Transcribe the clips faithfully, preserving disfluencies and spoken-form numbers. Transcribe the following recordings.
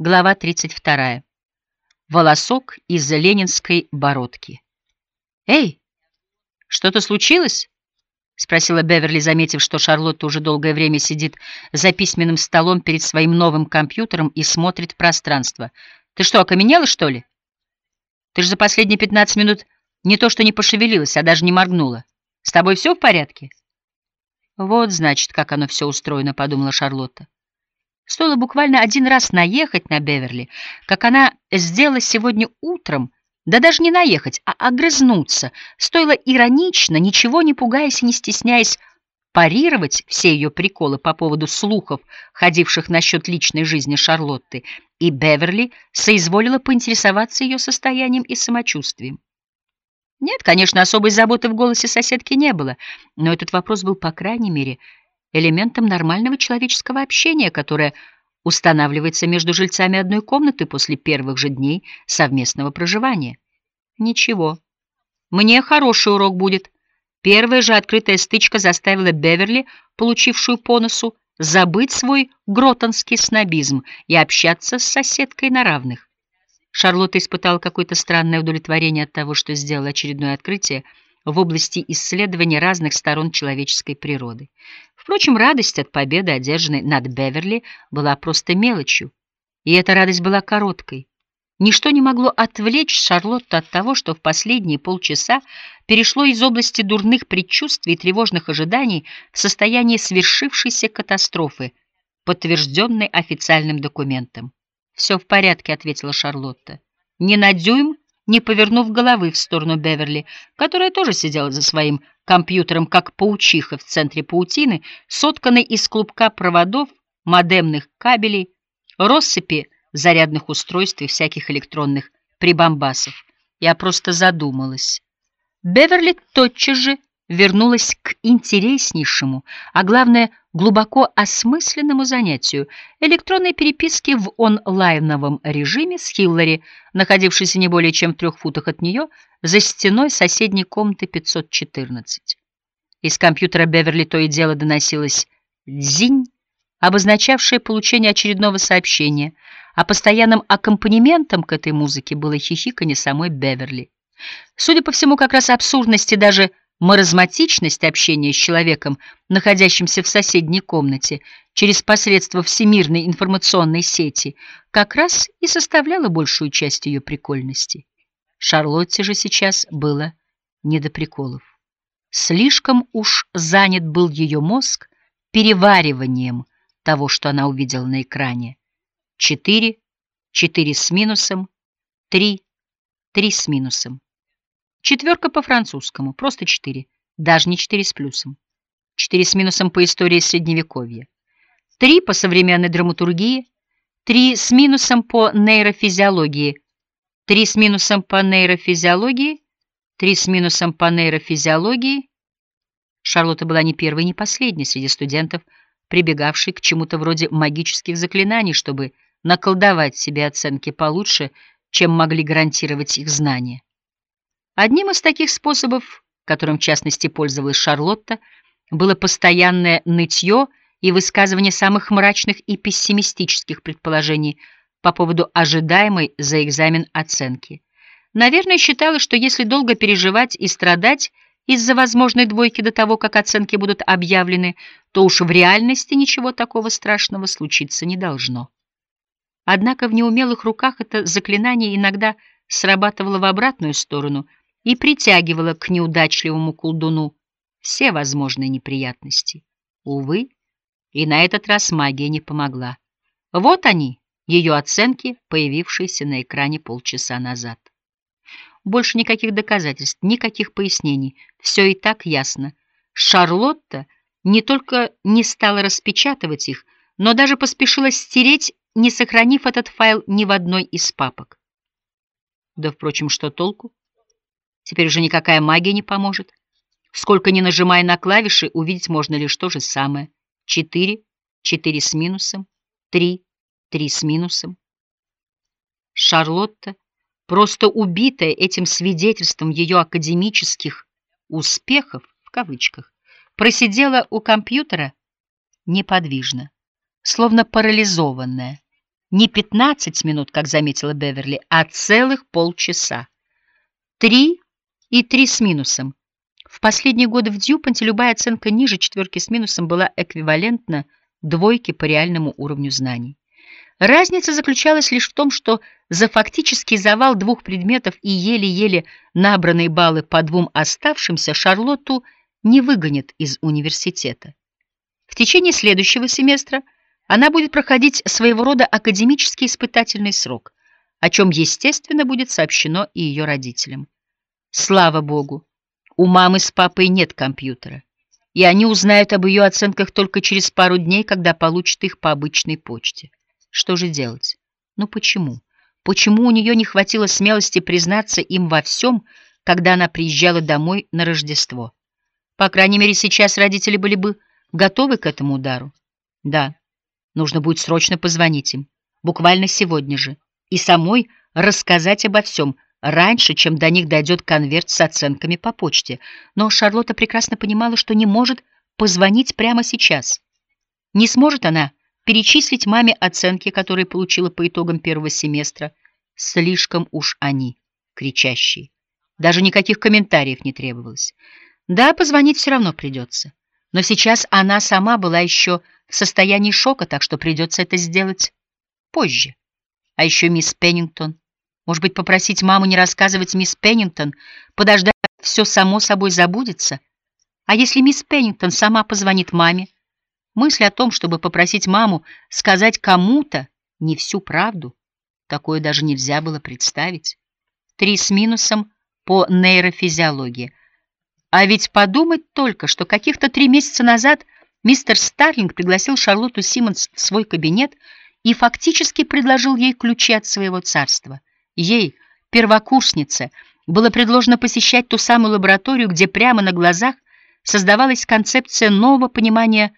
Глава тридцать вторая. Волосок из ленинской бородки. «Эй, что-то случилось?» — спросила Беверли, заметив, что Шарлотта уже долгое время сидит за письменным столом перед своим новым компьютером и смотрит в пространство. «Ты что, окаменела, что ли? Ты же за последние пятнадцать минут не то что не пошевелилась, а даже не моргнула. С тобой все в порядке?» «Вот, значит, как оно все устроено», — подумала Шарлотта. Стоило буквально один раз наехать на Беверли, как она сделала сегодня утром, да даже не наехать, а огрызнуться. Стоило иронично, ничего не пугаясь и не стесняясь, парировать все ее приколы по поводу слухов, ходивших насчет личной жизни Шарлотты, и Беверли соизволила поинтересоваться ее состоянием и самочувствием. Нет, конечно, особой заботы в голосе соседки не было, но этот вопрос был, по крайней мере, элементом нормального человеческого общения, которое устанавливается между жильцами одной комнаты после первых же дней совместного проживания. Ничего. Мне хороший урок будет. Первая же открытая стычка заставила Беверли, получившую по носу, забыть свой гротонский снобизм и общаться с соседкой на равных. Шарлотта испытала какое-то странное удовлетворение от того, что сделала очередное открытие в области исследования разных сторон человеческой природы. Впрочем, радость от победы, одержанной над Беверли, была просто мелочью, и эта радость была короткой. Ничто не могло отвлечь Шарлотту от того, что в последние полчаса перешло из области дурных предчувствий и тревожных ожиданий в состояние свершившейся катастрофы, подтвержденной официальным документом. «Все в порядке», — ответила Шарлотта. «Не на дюйм, не повернув головы в сторону Беверли, которая тоже сидела за своим компьютером, как паучиха в центре паутины, сотканной из клубка проводов, модемных кабелей, россыпи зарядных устройств и всяких электронных прибамбасов. Я просто задумалась». Беверли тотчас же вернулась к интереснейшему, а главное, глубоко осмысленному занятию — электронной переписке в онлайновом режиме с Хиллари, находившейся не более чем в трех футах от нее, за стеной соседней комнаты пятьсот четырнадцать. Из компьютера Беверли то и дело доносилось «дзинь», обозначавшее получение очередного сообщения, а постоянным аккомпанементом к этой музыке было хихиканье самой Беверли. Судя по всему, как раз абсурдность и даже маразматичность общения с человеком, находящимся в соседней комнате, через посредство всемирной информационной сети, как раз и составляла большую часть ее прикольности. Шарлотте же сейчас было не до приколов. Слишком уж занят был ее мозг перевариванием того, что она увидела на экране. Четыре, четыре с минусом, три, три с минусом. Четверка по-французскому, просто четыре, даже не четыре с плюсом. Четыре с минусом по истории Средневековья. Три по современной драматургии, три с минусом по нейрофизиологии, три с минусом по нейрофизиологии, три с минусом по нейрофизиологии. Шарлотта была ни первой, ни последней среди студентов, прибегавшей к чему-то вроде магических заклинаний, чтобы наколдовать себе оценки получше, чем могли гарантировать их знания. Одним из таких способов, которым в частности пользовалась Шарлотта, было постоянное нытье и высказывание самых мрачных и пессимистических предположений по поводу ожидаемой за экзамен оценки. Наверное, считала, что если долго переживать и страдать из-за возможной двойки до того, как оценки будут объявлены, то уж в реальности ничего такого страшного случиться не должно. Однако в неумелых руках это заклинание иногда срабатывало в обратную сторону и притягивало к неудачливому колдуну все возможные неприятности. Увы, и на этот раз магия не помогла. Вот они, ее оценки, появившиеся на экране полчаса назад. Больше никаких доказательств, никаких пояснений. Все и так ясно. Шарлотта не только не стала распечатывать их, но даже поспешила стереть, не сохранив этот файл ни в одной из папок. Да, впрочем, что толку? Теперь уже никакая магия не поможет. Сколько ни нажимая на клавиши, увидеть можно лишь то же самое. Четыре, четыре с минусом, три, три с минусом. Шарлотта, просто убитая этим свидетельством ее академических «успехов», в кавычках, просидела у компьютера неподвижно, словно парализованная, Не пятнадцать минут, как заметила Беверли, а целых полчаса. Три и три с минусом. В последние годы в Дьюпонте любая оценка ниже четверки с минусом была эквивалентна двойке по реальному уровню знаний. Разница заключалась лишь в том, что за фактический завал двух предметов и еле-еле набранные баллы по двум оставшимся Шарлотту не выгонят из университета. В течение следующего семестра она будет проходить своего рода академический испытательный срок, о чем, естественно, будет сообщено и ее родителям. Слава Богу, у мамы с папой нет компьютера, и они узнают об ее оценках только через пару дней, когда получат их по обычной почте. Что же делать? Ну почему? Почему у нее не хватило смелости признаться им во всем, когда она приезжала домой на Рождество? По крайней мере, сейчас родители были бы готовы к этому удару. Да, нужно будет срочно позвонить им, буквально сегодня же, и самой рассказать обо всем, раньше, чем до них дойдет конверт с оценками по почте. Но Шарлотта прекрасно понимала, что не может позвонить прямо сейчас. Не сможет она перечислить маме оценки, которые получила по итогам первого семестра. Слишком уж они кричащие. Даже никаких комментариев не требовалось. Да, позвонить все равно придется. Но сейчас она сама была еще в состоянии шока, так что придется это сделать позже. А еще мисс Пеннингтон. Может быть, попросить маму не рассказывать мисс Пеннингтон, подождать, все само собой забудется? А если мисс Пеннингтон сама позвонит маме? Мысль о том, чтобы попросить маму сказать кому-то не всю правду, такое даже нельзя было представить. Три с минусом по нейрофизиологии. А ведь подумать только, что каких-то три месяца назад мистер Старлинг пригласил Шарлотту Симмонс в свой кабинет и фактически предложил ей ключи от своего царства. Ей, первокурснице, было предложено посещать ту самую лабораторию, где прямо на глазах создавалась концепция нового понимания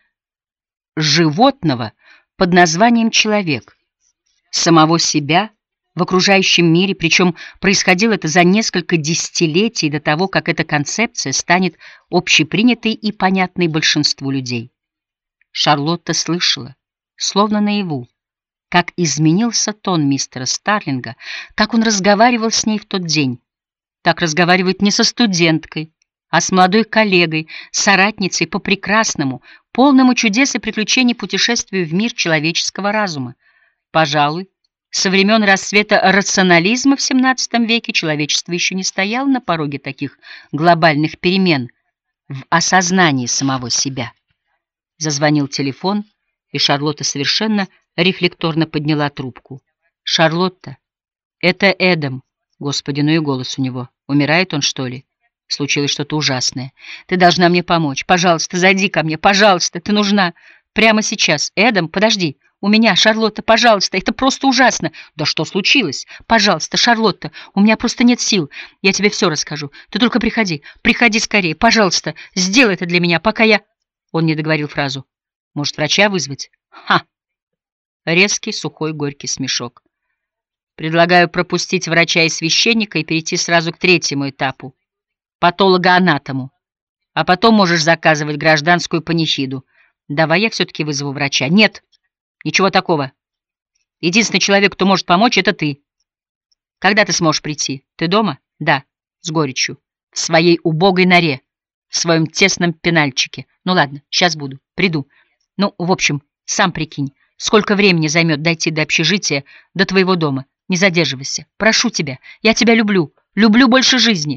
животного под названием человек, самого себя в окружающем мире, причем происходило это за несколько десятилетий до того, как эта концепция станет общепринятой и понятной большинству людей. Шарлотта слышала, словно наяву, как изменился тон мистера Старлинга, как он разговаривал с ней в тот день. Так разговаривает не со студенткой, а с молодой коллегой, соратницей по прекрасному, полному чудес и приключений путешествию в мир человеческого разума. Пожалуй, со времен расцвета рационализма в семнадцатом веке человечество еще не стояло на пороге таких глобальных перемен в осознании самого себя. Зазвонил телефон, и Шарлотта совершенно рефлекторно подняла трубку. «Шарлотта, это Эдам». Господи, ну и голос у него. Умирает он, что ли? Случилось что-то ужасное. Ты должна мне помочь. Пожалуйста, зайди ко мне. Пожалуйста, ты нужна. Прямо сейчас. Эдам, подожди. У меня, Шарлотта, пожалуйста. Это просто ужасно. Да что случилось? Пожалуйста, Шарлотта. У меня просто нет сил. Я тебе все расскажу. Ты только приходи. Приходи скорее. Пожалуйста, сделай это для меня, пока я... Он не договорил фразу. Может, врача вызвать? Ха! Резкий, сухой, горький смешок. Предлагаю пропустить врача и священника и перейти сразу к третьему этапу. Патологоанатому. А потом можешь заказывать гражданскую панихиду. Давай я все-таки вызову врача. Нет, ничего такого. Единственный человек, кто может помочь, это ты. Когда ты сможешь прийти? Ты дома? Да, с горечью. В своей убогой норе, в своем тесном пенальчике. Ну ладно, сейчас буду, приду. Ну, в общем, сам прикинь, сколько времени займет дойти до общежития, до твоего дома. Не задерживайся. Прошу тебя, я тебя люблю. Люблю больше жизни.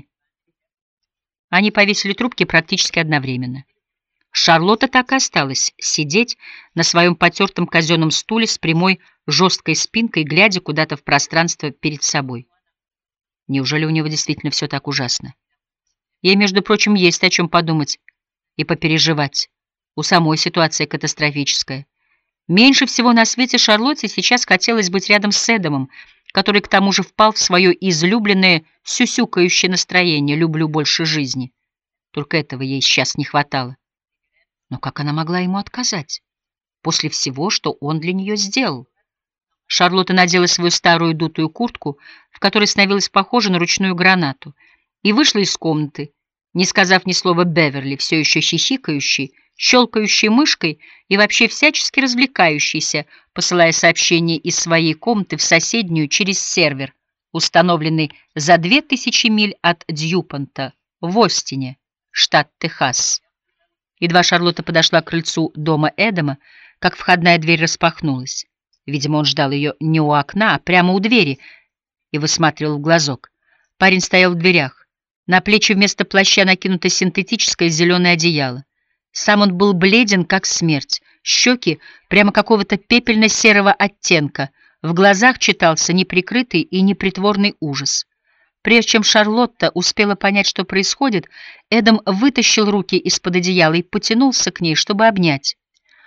Они повесили трубки практически одновременно. Шарлотта так и осталась сидеть на своем потертом казенном стуле с прямой жесткой спинкой, глядя куда-то в пространство перед собой. Неужели у него действительно все так ужасно? Ей, между прочим, есть о чем подумать и попереживать. У самой ситуация катастрофическая. Меньше всего на свете Шарлотте сейчас хотелось быть рядом с Эдамом, который к тому же впал в свое излюбленное сюсюкающее настроение «люблю больше жизни». Только этого ей сейчас не хватало. Но как она могла ему отказать? После всего, что он для нее сделал. Шарлотта надела свою старую дутую куртку, в которой становилась похожа на ручную гранату, и вышла из комнаты, не сказав ни слова Беверли, все еще хихикающей щелкающей мышкой и вообще всячески развлекающейся, посылая сообщения из своей комнаты в соседнюю через сервер, установленный за две тысячи миль от Дьюпонта в Остине, штат Техас. Едва Шарлотта подошла к крыльцу дома Эдама, как входная дверь распахнулась. Видимо, он ждал ее не у окна, а прямо у двери и высматривал в глазок. Парень стоял в дверях. На плечи вместо плаща накинуто синтетическое зеленое одеяло. Сам он был бледен, как смерть. Щеки прямо какого-то пепельно-серого оттенка. В глазах читался неприкрытый и непритворный ужас. Прежде чем Шарлотта успела понять, что происходит, Эдам вытащил руки из-под одеяла и потянулся к ней, чтобы обнять.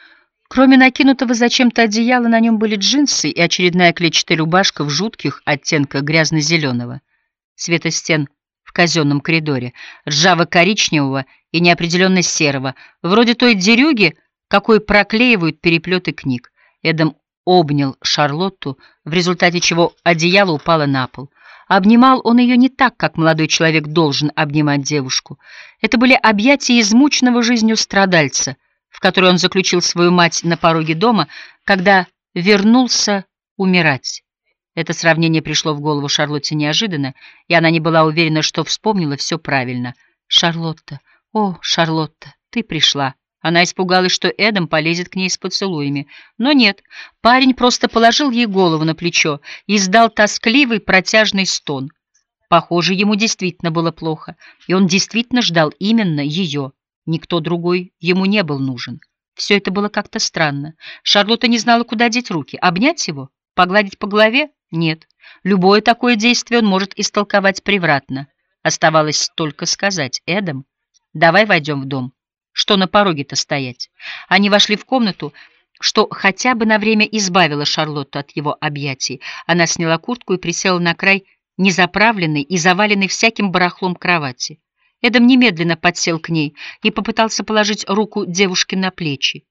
Кроме накинутого зачем-то одеяла, на нем были джинсы и очередная клетчатая рубашка в жутких оттенках грязно-зеленого, цвета стен в казенном коридоре, ржаво-коричневого и неопределенно серого, вроде той дерюги, какой проклеивают переплеты книг. Эдам обнял Шарлотту, в результате чего одеяло упало на пол. Обнимал он ее не так, как молодой человек должен обнимать девушку. Это были объятия измученного жизнью страдальца, в которой он заключил свою мать на пороге дома, когда вернулся умирать. Это сравнение пришло в голову Шарлотте неожиданно, и она не была уверена, что вспомнила все правильно. «Шарлотта, о, Шарлотта, ты пришла». Она испугалась, что Эдам полезет к ней с поцелуями. Но нет, парень просто положил ей голову на плечо и издал тоскливый протяжный стон. Похоже, ему действительно было плохо, и он действительно ждал именно ее. Никто другой ему не был нужен. Все это было как-то странно. Шарлотта не знала, куда деть руки. Обнять его? Погладить по голове? Нет. Любое такое действие он может истолковать превратно. Оставалось только сказать: «Эдам, давай войдем в дом. Что на пороге-то стоять?» Они вошли в комнату, что хотя бы на время избавило Шарлотту от его объятий. Она сняла куртку и присела на край незаправленной и заваленной всяким барахлом кровати. Эдам немедленно подсел к ней и попытался положить руку девушке на плечи.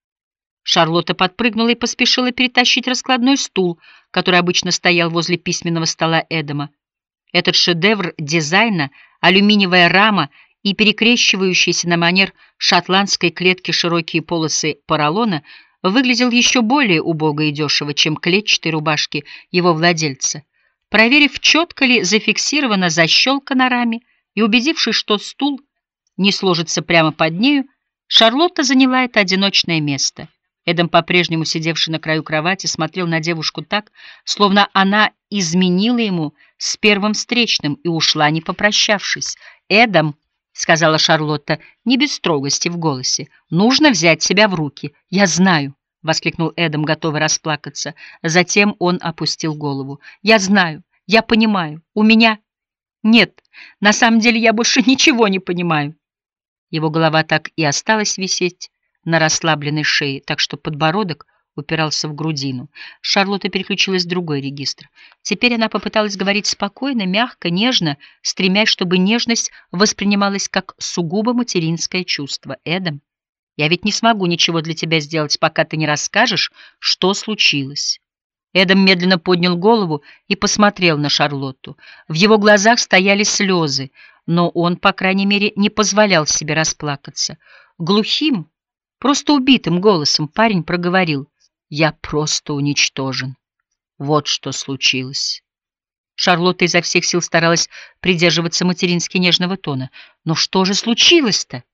Шарлотта подпрыгнула и поспешила перетащить раскладной стул, который обычно стоял возле письменного стола Эдама. Этот шедевр дизайна, алюминиевая рама и перекрещивающиеся на манер шотландской клетки широкие полосы поролона выглядел еще более убого и дешево, чем клетчатые рубашки его владельца. Проверив, четко ли зафиксирована защелка на раме, и убедившись, что стул не сложится прямо под нею, Шарлотта заняла это одиночное место. Эдам, по-прежнему сидевший на краю кровати, смотрел на девушку так, словно она изменила ему с первым встречным и ушла, не попрощавшись. «Эдам», — сказала Шарлотта, не без строгости в голосе, — «нужно взять себя в руки». «Я знаю», — воскликнул Эдам, готовый расплакаться. Затем он опустил голову. «Я знаю, я понимаю, у меня...» «Нет, на самом деле я больше ничего не понимаю». Его голова так и осталась висеть на расслабленной шее, так что подбородок упирался в грудину. Шарлотта переключилась в другой регистр. Теперь она попыталась говорить спокойно, мягко, нежно, стремясь, чтобы нежность воспринималась как сугубо материнское чувство. «Эдам, я ведь не смогу ничего для тебя сделать, пока ты не расскажешь, что случилось». Эдам медленно поднял голову и посмотрел на Шарлотту. В его глазах стояли слезы, но он, по крайней мере, не позволял себе расплакаться. Глухим, просто убитым голосом парень проговорил: «Я просто уничтожен. Вот что случилось». Шарлотта изо всех сил старалась придерживаться матерински нежного тона. «Но что же случилось-то?»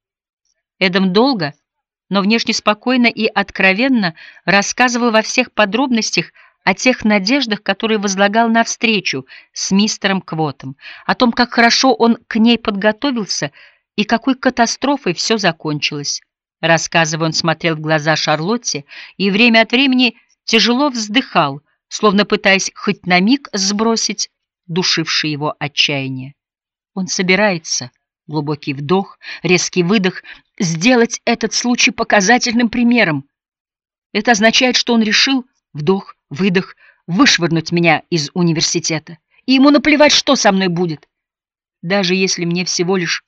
Эдам долго, но внешне спокойно и откровенно рассказывал во всех подробностях о тех надеждах, которые возлагал на встречу с мистером Квотом, о том, как хорошо он к ней подготовился и какой катастрофой все закончилось. Рассказывая, он смотрел в глаза Шарлотте и время от времени тяжело вздыхал, словно пытаясь хоть на миг сбросить душившее его отчаяние. Он собирается, глубокий вдох, резкий выдох, сделать этот случай показательным примером. Это означает, что он решил, вдох, выдох, вышвырнуть меня из университета, и ему наплевать, что со мной будет. Даже если мне всего лишь...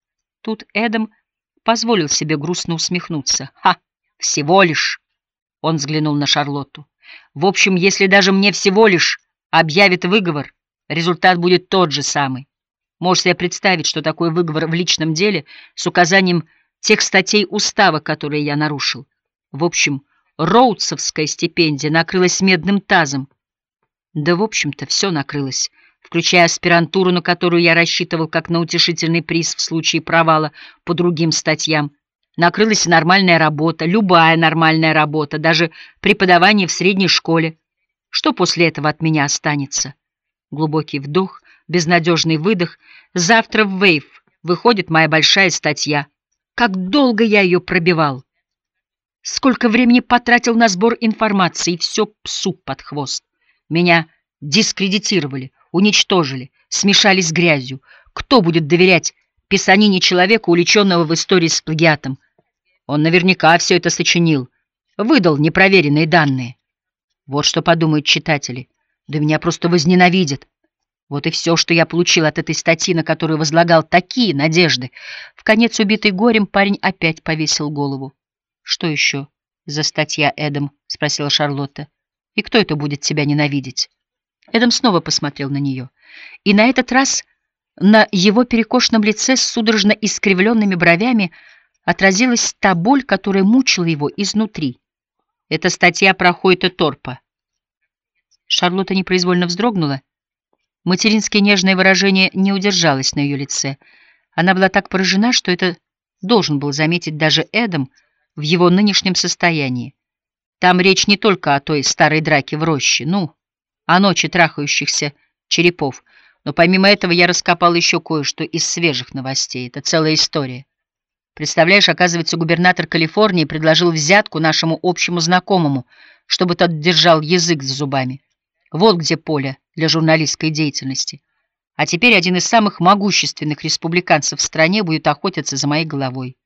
Тут Эдам позволил себе грустно усмехнуться. «Ха! Всего лишь!» Он взглянул на Шарлотту. «В общем, если даже мне всего лишь объявят выговор, результат будет тот же самый. Можешь себе представить, что такой выговор в личном деле с указанием тех статей устава, которые я нарушил. В общем, роудсовская стипендия накрылась медным тазом. Да, в общем-то, все накрылось, включая аспирантуру, на которую я рассчитывал как на утешительный приз в случае провала по другим статьям. Накрылась нормальная работа, любая нормальная работа, даже преподавание в средней школе. Что после этого от меня останется? Глубокий вдох, безнадежный выдох. Завтра в Вейв выходит моя большая статья. Как долго я ее пробивал! Сколько времени потратил на сбор информации, и все псу под хвост. Меня дискредитировали, уничтожили, смешали с грязью. Кто будет доверять писанине человека, увлеченного в истории с плагиатом? Он наверняка все это сочинил, выдал непроверенные данные. Вот что подумают читатели. Да меня просто возненавидят. Вот и все, что я получил от этой статьи, на которую возлагал такие надежды. Вконец убитый горем, парень опять повесил голову. — Что еще за статья, Эдам? — спросила Шарлотта. — И кто это будет тебя ненавидеть? Эдам снова посмотрел на нее. И на этот раз на его перекошенном лице с судорожно искривленными бровями отразилась та боль, которая мучила его изнутри. Это статья про Хойта Торпа. Шарлотта непроизвольно вздрогнула. Материнское нежное выражение не удержалось на ее лице. Она была так поражена, что это должен был заметить даже Эдам в его нынешнем состоянии. Там речь не только о той старой драке в роще, ну, о ночи трахающихся черепов, но помимо этого я раскопал еще кое-что из свежих новостей. Это целая история. Представляешь, оказывается, губернатор Калифорнии предложил взятку нашему общему знакомому, чтобы тот держал язык за зубами. Вот где поле для журналистской деятельности. А теперь один из самых могущественных республиканцев в стране будет охотиться за моей головой.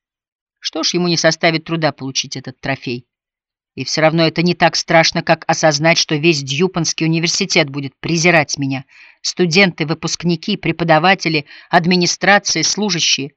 Что ж, ему не составит труда получить этот трофей. И все равно это не так страшно, как осознать, что весь Дьюпонский университет будет презирать меня. Студенты, выпускники, преподаватели, администрация, служащие.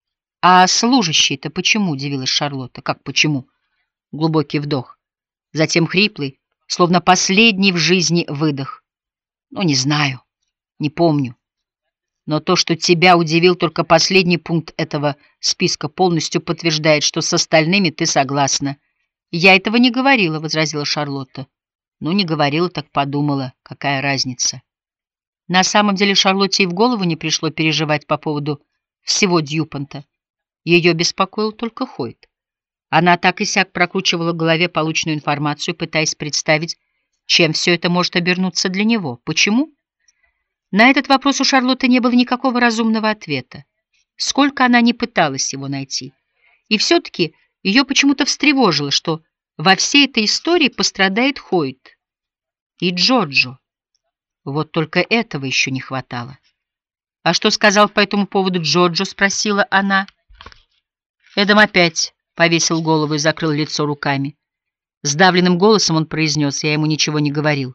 А служащие-то почему, удивилась Шарлотта. Как почему? Глубокий вдох. Затем хриплый, словно последний в жизни выдох. Ну, не знаю, не помню. Но то, что тебя удивил только последний пункт этого списка, полностью подтверждает, что с остальными ты согласна. Я этого не говорила, — возразила Шарлотта. Ну, не говорила, так подумала. Какая разница? На самом деле Шарлотте и в голову не пришло переживать по поводу всего Дьюпонта. Ее беспокоил только Хойт. Она так и сяк прокручивала в голове полученную информацию, пытаясь представить, чем все это может обернуться для него. Почему? На этот вопрос у Шарлотты не было никакого разумного ответа. Сколько она ни пыталась его найти. И все-таки ее почему-то встревожило, что во всей этой истории пострадает Хойт и Джоджо. Вот только этого еще не хватало. — А что сказал по этому поводу Джоджо? — спросила она. Эдам опять повесил голову и закрыл лицо руками. Сдавленным голосом он произнес: я ему ничего не говорил.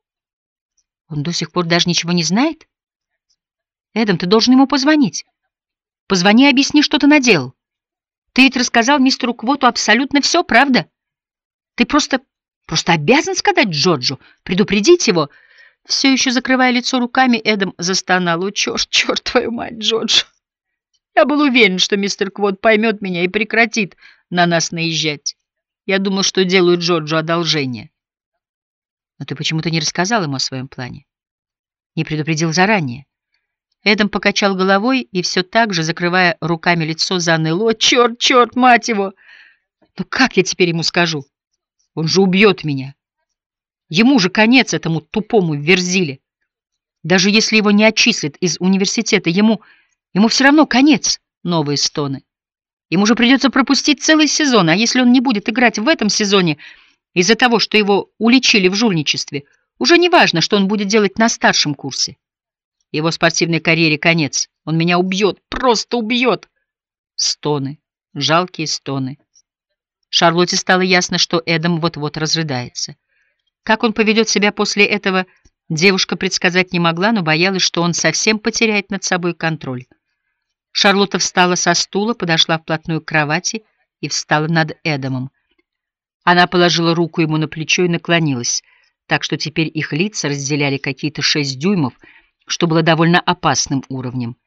Он до сих пор даже ничего не знает? Эдам, ты должен ему позвонить. Позвони и объясни, что ты наделал. Ты ведь рассказал мистеру Квоту абсолютно все, правда? Ты просто, просто обязан сказать Джорджу, предупредить его. Все еще закрывая лицо руками, Эдам застонал. О, черт, черт, твою мать, Джордж. Я был уверен, что мистер Квот поймет меня и прекратит на нас наезжать. Я думал, что делаю Джорджу одолжение. Но ты почему-то не рассказал ему о своем плане. Не предупредил заранее. Эдам покачал головой и все так же, закрывая руками лицо, заныл. О, черт, черт, мать его! Ну как я теперь ему скажу? Он же убьет меня. Ему же конец, этому тупому Верзиле. Даже если его не отчислят из университета, ему, ему все равно конец. Новые стоны. Ему же придется пропустить целый сезон, а если он не будет играть в этом сезоне из-за того, что его уличили в жульничестве, уже не важно, что он будет делать на старшем курсе. Его спортивной карьере конец. Он меня убьет, просто убьет. Стоны, жалкие стоны. Шарлотте стало ясно, что Эдам вот-вот разрыдается. Как он поведет себя после этого, девушка предсказать не могла, но боялась, что он совсем потеряет над собой контроль. Шарлотта встала со стула, подошла вплотную к кровати и встала над Эдамом. Она положила руку ему на плечо и наклонилась, так что теперь их лица разделяли какие-то шесть дюймов, что было довольно опасным уровнем.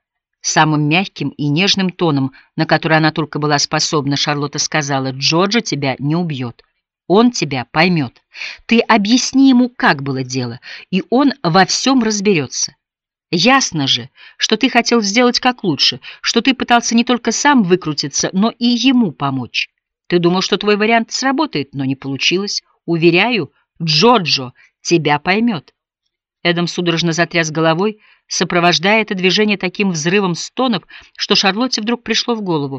Самым мягким и нежным тоном, на который она только была способна, Шарлотта сказала: «Джорджо тебя не убьет. Он тебя поймет. Ты объясни ему, как было дело, и он во всем разберется. Ясно же, что ты хотел сделать как лучше, что ты пытался не только сам выкрутиться, но и ему помочь. Ты думал, что твой вариант сработает, но не получилось. Уверяю, Джорджо тебя поймет». Эдам судорожно затряс головой, сопровождая это движение таким взрывом стонов, что Шарлотте вдруг пришло в голову: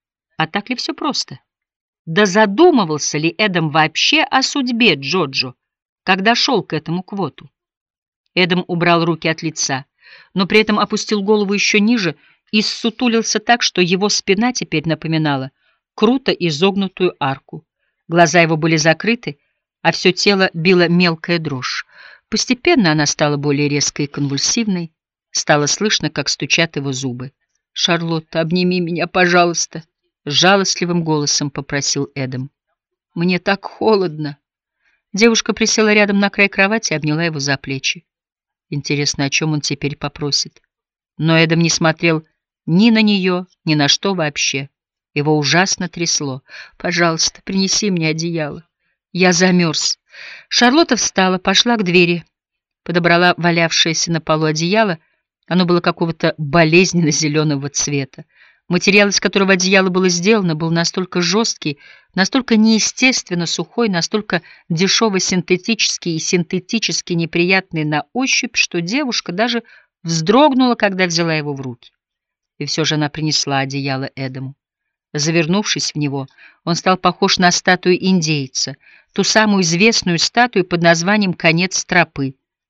а так ли все просто? Да задумывался ли Эдам вообще о судьбе Джорджо, когда шел к этому квоту? Эдам убрал руки от лица, но при этом опустил голову еще ниже и ссутулился так, что его спина теперь напоминала круто изогнутую арку. Глаза его были закрыты, а все тело било мелкая дрожь. Постепенно она стала более резкой и конвульсивной, стало слышно, как стучат его зубы. «Шарлотта, обними меня, пожалуйста», — жалостливым голосом попросил Эдам. «Мне так холодно». Девушка присела рядом на край кровати и обняла его за плечи. Интересно, о чем он теперь попросит? Но Эдам не смотрел ни на нее, ни на что вообще. Его ужасно трясло. «Пожалуйста, принеси мне одеяло. Я замерз». Шарлотта встала, пошла к двери, подобрала валявшееся на полу одеяло. Оно было какого-то болезненно-зеленого цвета. Материал, из которого одеяло было сделано, был настолько жесткий, настолько неестественно сухой, настолько дешево-синтетический и синтетически неприятный на ощупь, что девушка даже вздрогнула, когда взяла его в руки. И все же она принесла одеяло Эдаму. Завернувшись в него, он стал похож на статую индейца, ту самую известную статую под названием «Конец тропы».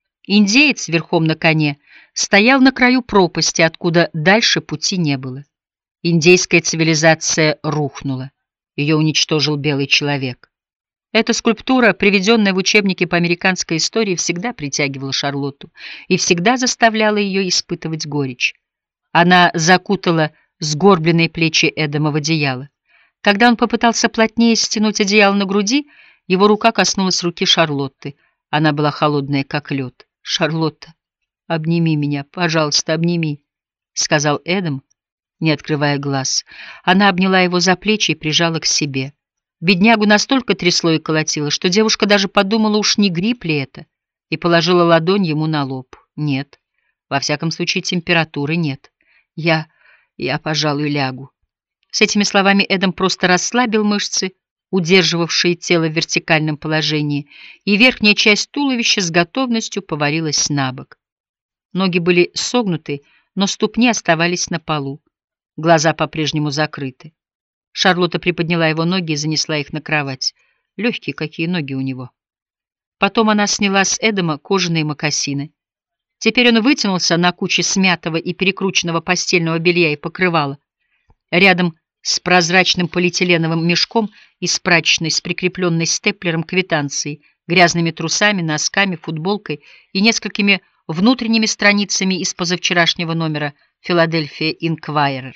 Индеец верхом на коне стоял на краю пропасти, откуда дальше пути не было. Индейская цивилизация рухнула. Ее уничтожил белый человек. Эта скульптура, приведенная в учебнике по американской истории, всегда притягивала Шарлотту и всегда заставляла ее испытывать горечь. Она закутала сгорбленные плечи Эдама в одеяло. Когда он попытался плотнее стянуть одеяло на груди, его рука коснулась руки Шарлотты. Она была холодная, как лед. «Шарлотта, обними меня, пожалуйста, обними», — сказал Эдам, не открывая глаз. Она обняла его за плечи и прижала к себе. Беднягу настолько трясло и колотило, что девушка даже подумала, уж не грипп ли это, и положила ладонь ему на лоб. «Нет, во всяком случае температуры нет. Я... я, пожалуй, лягу». С этими словами Эдам просто расслабил мышцы, удерживавшие тело в вертикальном положении, и верхняя часть туловища с готовностью повалилась на бок. Ноги были согнуты, но ступни оставались на полу. Глаза по-прежнему закрыты. Шарлотта приподняла его ноги и занесла их на кровать. Легкие какие ноги у него. Потом она сняла с Эдама кожаные мокасины. Теперь он вытянулся на куче смятого и перекрученного постельного белья и покрывала. Рядом с прозрачным полиэтиленовым мешком из прачечной с прикрепленной степлером квитанцией, грязными трусами, носками, футболкой и несколькими внутренними страницами из позавчерашнего номера «Филадельфия Инквайрер».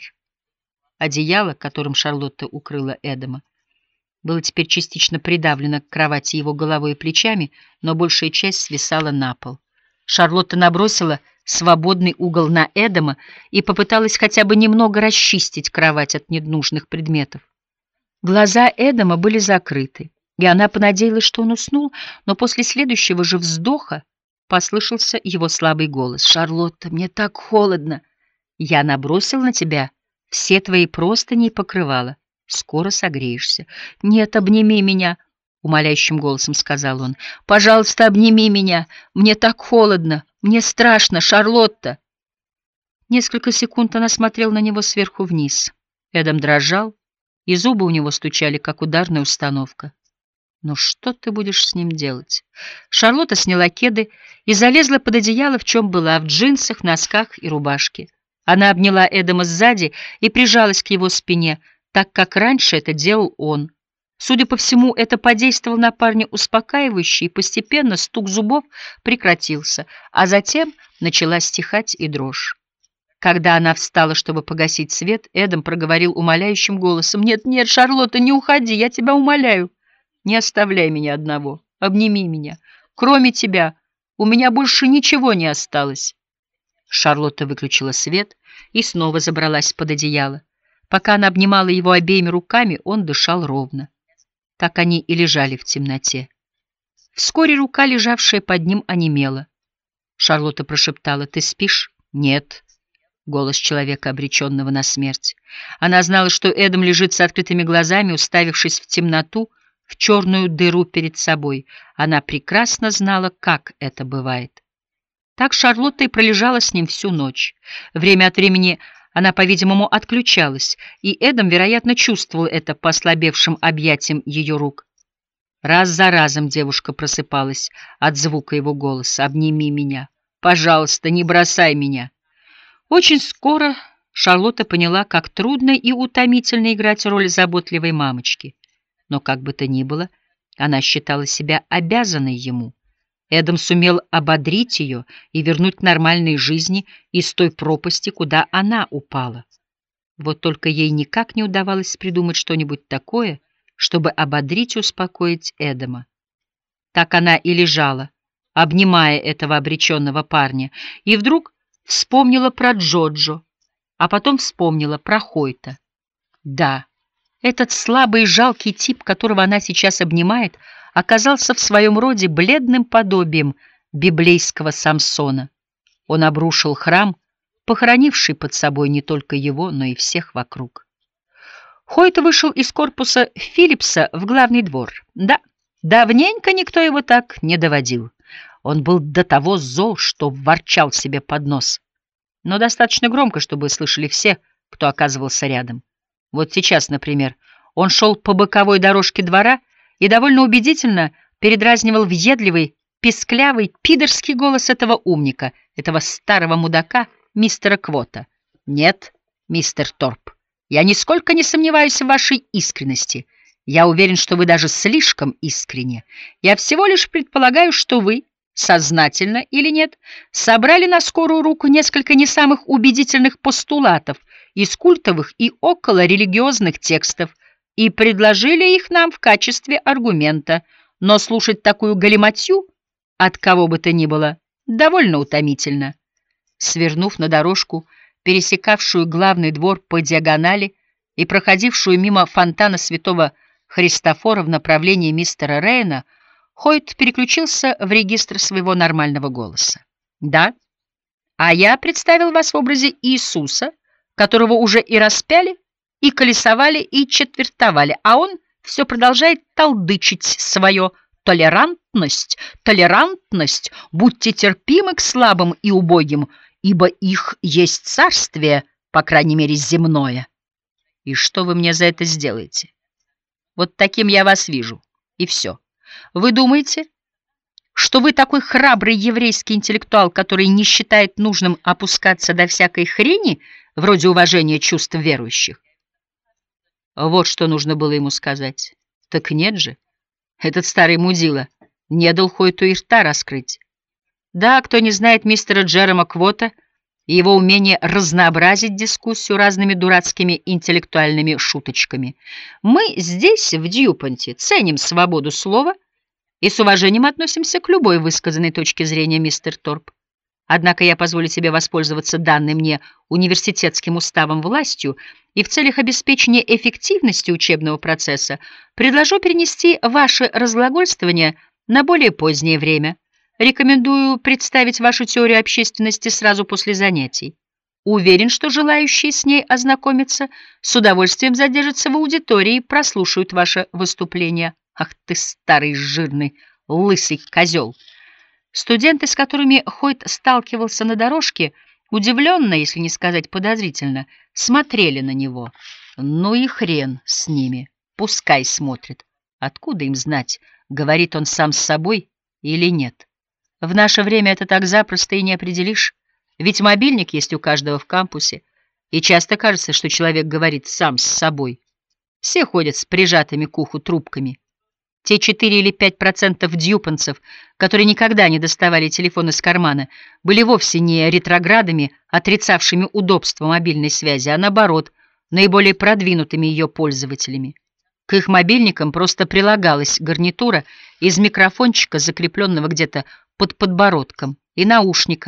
Одеяло, которым Шарлотта укрыла Эдама, было теперь частично придавлено к кровати его головой и плечами, но большая часть свисала на пол. Шарлотта набросила свободный угол на Эдама и попыталась хотя бы немного расчистить кровать от ненужных предметов. Глаза Эдама были закрыты, и она понадеялась, что он уснул, но после следующего же вздоха послышался его слабый голос. «Шарлотта, мне так холодно! Я набросил на тебя все твои простыни и покрывала. Скоро согреешься». «Нет, обними меня», — умоляющим голосом сказал он. «Пожалуйста, обними меня. Мне так холодно. Мне страшно, Шарлотта». Несколько секунд она смотрела на него сверху вниз. Эдам дрожал, и зубы у него стучали, как ударная установка. «Ну что ты будешь с ним делать?» Шарлотта сняла кеды и залезла под одеяло, в чем была, в джинсах, носках и рубашке. Она обняла Эдама сзади и прижалась к его спине, так как раньше это делал он. Судя по всему, это подействовало на парня успокаивающе, и постепенно стук зубов прекратился, а затем начала стихать и дрожь. Когда она встала, чтобы погасить свет, Эдам проговорил умоляющим голосом: «Нет, нет, Шарлотта, не уходи, я тебя умоляю. Не оставляй меня одного, обними меня. Кроме тебя у меня больше ничего не осталось». Шарлотта выключила свет и снова забралась под одеяло. Пока она обнимала его обеими руками, он дышал ровно. Так они и лежали в темноте. Вскоре рука, лежавшая под ним, онемела. Шарлотта прошептала: «Ты спишь?» «Нет», — голос человека, обреченного на смерть. Она знала, что Эдам лежит с открытыми глазами, уставившись в темноту, в черную дыру перед собой. Она прекрасно знала, как это бывает. Так Шарлотта и пролежала с ним всю ночь. Время от времени она, по-видимому, отключалась, и Эдам, вероятно, чувствовал это по ослабевшим объятиям ее рук. Раз за разом девушка просыпалась от звука его голоса: «Обними меня! Пожалуйста, не бросай меня!» Очень скоро Шарлотта поняла, как трудно и утомительно играть роль заботливой мамочки. Но как бы то ни было, она считала себя обязанной ему. Эдам сумел ободрить ее и вернуть к нормальной жизни из той пропасти, куда она упала. Вот только ей никак не удавалось придумать что-нибудь такое, чтобы ободрить и успокоить Эдама. Так она и лежала, обнимая этого обреченного парня, и вдруг вспомнила про Джоджо, а потом вспомнила про Хойта. Да, этот слабый и жалкий тип, которого она сейчас обнимает, оказался в своем роде бледным подобием библейского Самсона. Он обрушил храм, похоронивший под собой не только его, но и всех вокруг. Хойт вышел из корпуса Филлипса в главный двор. Да, давненько никто его так не доводил. Он был до того зол, что ворчал себе под нос. Но достаточно громко, чтобы слышали все, кто оказывался рядом. Вот сейчас, например, он шел по боковой дорожке двора и довольно убедительно передразнивал въедливый, песклявый, пидорский голос этого умника, этого старого мудака, мистера Квота. «Нет, мистер Торп, я нисколько не сомневаюсь в вашей искренности. Я уверен, что вы даже слишком искренне. Я всего лишь предполагаю, что вы, сознательно или нет, собрали на скорую руку несколько не самых убедительных постулатов из культовых и околорелигиозных текстов и предложили их нам в качестве аргумента, но слушать такую галиматью от кого бы то ни было довольно утомительно». Свернув на дорожку, пересекавшую главный двор по диагонали и проходившую мимо фонтана святого Христофора в направлении мистера Рейна, Хойт переключился в регистр своего нормального голоса. «Да, а я представил вас в образе Иисуса, которого уже и распяли, и колесовали, и четвертовали, а он все продолжает толдычить свое толерантность, толерантность, будьте терпимы к слабым и убогим, ибо их есть царствие, по крайней мере, земное. И что вы мне за это сделаете? Вот таким я вас вижу, и все. Вы думаете, что вы такой храбрый еврейский интеллектуал, который не считает нужным опускаться до всякой хрени, вроде уважения чувств верующих?» Вот что нужно было ему сказать. Так нет же. Этот старый мудила не дал Хойту и рта раскрыть. Да, кто не знает мистера Джерома Квота и его умение разнообразить дискуссию разными дурацкими интеллектуальными шуточками. Мы здесь, в Дьюпонте, ценим свободу слова и с уважением относимся к любой высказанной точке зрения, мистер Торп. Однако я позволю себе воспользоваться данной мне университетским уставом властью и в целях обеспечения эффективности учебного процесса предложу перенести ваше разглагольствование на более позднее время. Рекомендую представить вашу теорию общественности сразу после занятий. Уверен, что желающие с ней ознакомиться с удовольствием задержатся в аудитории и прослушают ваше выступление. Ах ты, старый жирный лысый козел! Студенты, с которыми Хойт сталкивался на дорожке, удивленно, если не сказать подозрительно, смотрели на него. Ну и хрен с ними, пускай смотрят. Откуда им знать, говорит он сам с собой или нет? В наше время это так запросто и не определишь, ведь мобильник есть у каждого в кампусе, и часто кажется, что человек говорит сам с собой. Все ходят с прижатыми к уху трубками. Те четыре или пять процентов дьюпонцев, которые никогда не доставали телефон из кармана, были вовсе не ретроградами, отрицавшими удобство мобильной связи, а наоборот, наиболее продвинутыми ее пользователями. К их мобильникам просто прилагалась гарнитура из микрофончика, закрепленного где-то под подбородком, и наушника,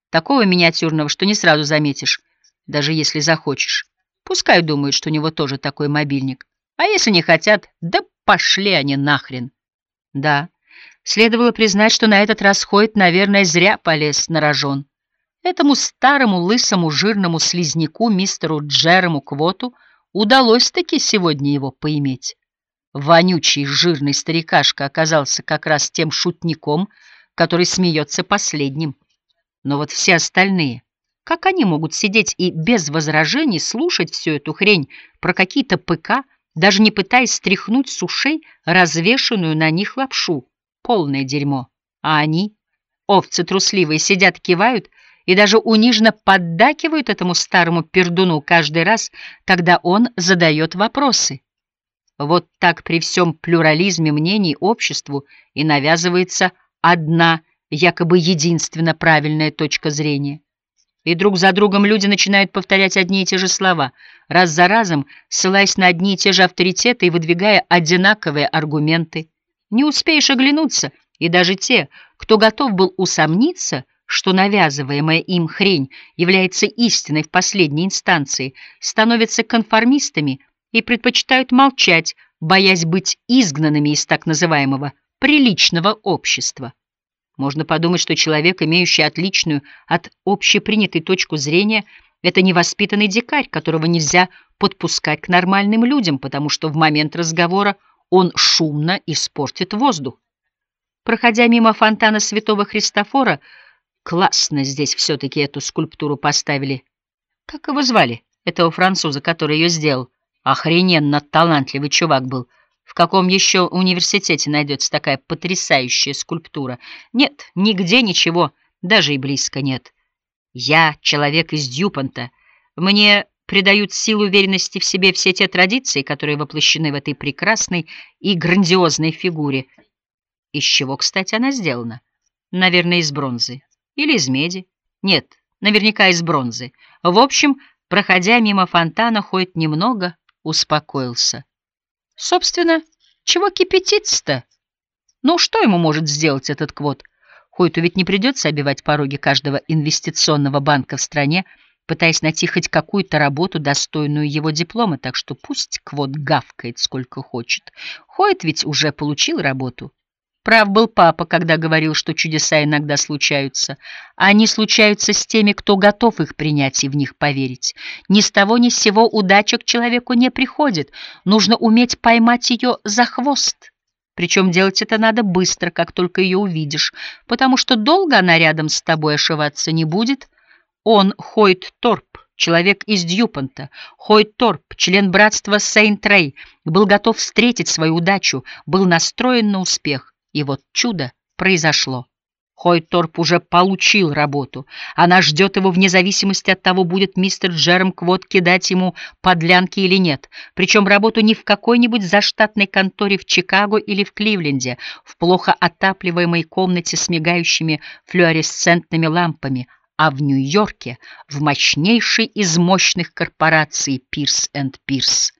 Такого миниатюрного, что не сразу заметишь, даже если захочешь. Пускай думают, что у него тоже такой мобильник. А если не хотят, да пошли они нахрен. Да, следовало признать, что на этот раз Хойт, наверное, зря полез на рожон. Этому старому, лысому, жирному слизняку, мистеру Джерому Квоту, удалось-таки сегодня его поиметь. Вонючий, жирный старикашка оказался как раз тем шутником, который смеется последним. Но вот все остальные, как они могут сидеть и без возражений слушать всю эту хрень про какие-то ПК, даже не пытаясь стряхнуть с ушей развешанную на них лапшу? Полное дерьмо. А они, овцы трусливые, сидят, кивают и даже униженно поддакивают этому старому пердуну каждый раз, когда он задает вопросы. Вот так при всем плюрализме мнений обществу и навязывается одна, якобы единственно правильная точка зрения. И друг за другом люди начинают повторять одни и те же слова, раз за разом ссылаясь на одни и те же авторитеты и выдвигая одинаковые аргументы. Не успеешь оглянуться, и даже те, кто готов был усомниться, что навязываемая им хрень является истиной в последней инстанции, становятся конформистами и предпочитают молчать, боясь быть изгнанными из так называемого приличного общества. Можно подумать, что человек, имеющий отличную от общепринятой точку зрения, это невоспитанный дикарь, которого нельзя подпускать к нормальным людям, потому что в момент разговора он шумно испортит воздух. Проходя мимо фонтана Святого Христофора, классно здесь все-таки эту скульптуру поставили. Как его звали, этого француза, который ее сделал? Охрененно талантливый чувак был. В каком еще университете найдется такая потрясающая скульптура? Нет, нигде ничего, даже и близко нет. Я человек из Дьюпонта. Мне придают силу уверенности в себе все те традиции, которые воплощены в этой прекрасной и грандиозной фигуре. Из чего, кстати, она сделана? Наверное, из бронзы. Или из меди. Нет, наверняка из бронзы. В общем, проходя мимо фонтана, Хойт немного успокоился. Собственно, чего кипятиться-то? Ну, что ему может сделать этот Квот? Хойту ведь не придется обивать пороги каждого инвестиционного банка в стране, пытаясь найти хоть какую-то работу, достойную его диплома, так что пусть Квот гавкает сколько хочет. Хойт ведь уже получил работу. Прав был папа, когда говорил, что чудеса иногда случаются. Они случаются с теми, кто готов их принять и в них поверить. Ни с того ни с сего удача к человеку не приходит. Нужно уметь поймать ее за хвост. Причем делать это надо быстро, как только ее увидишь, потому что долго она рядом с тобой ошиваться не будет. Он, Хойт Торп, человек из Дьюпонта, Хойт Торп, член братства Сейнт-Рэй, был готов встретить свою удачу, был настроен на успех. И вот чудо произошло. Хойт Торп уже получил работу. Она ждет его вне зависимости от того, будет мистер Джером Квот кидать ему подлянки или нет. Причем работу не в какой-нибудь заштатной конторе в Чикаго или в Кливленде, в плохо отапливаемой комнате с мигающими флуоресцентными лампами, а в Нью-Йорке, в мощнейшей из мощных корпораций Пирс энд Пирс.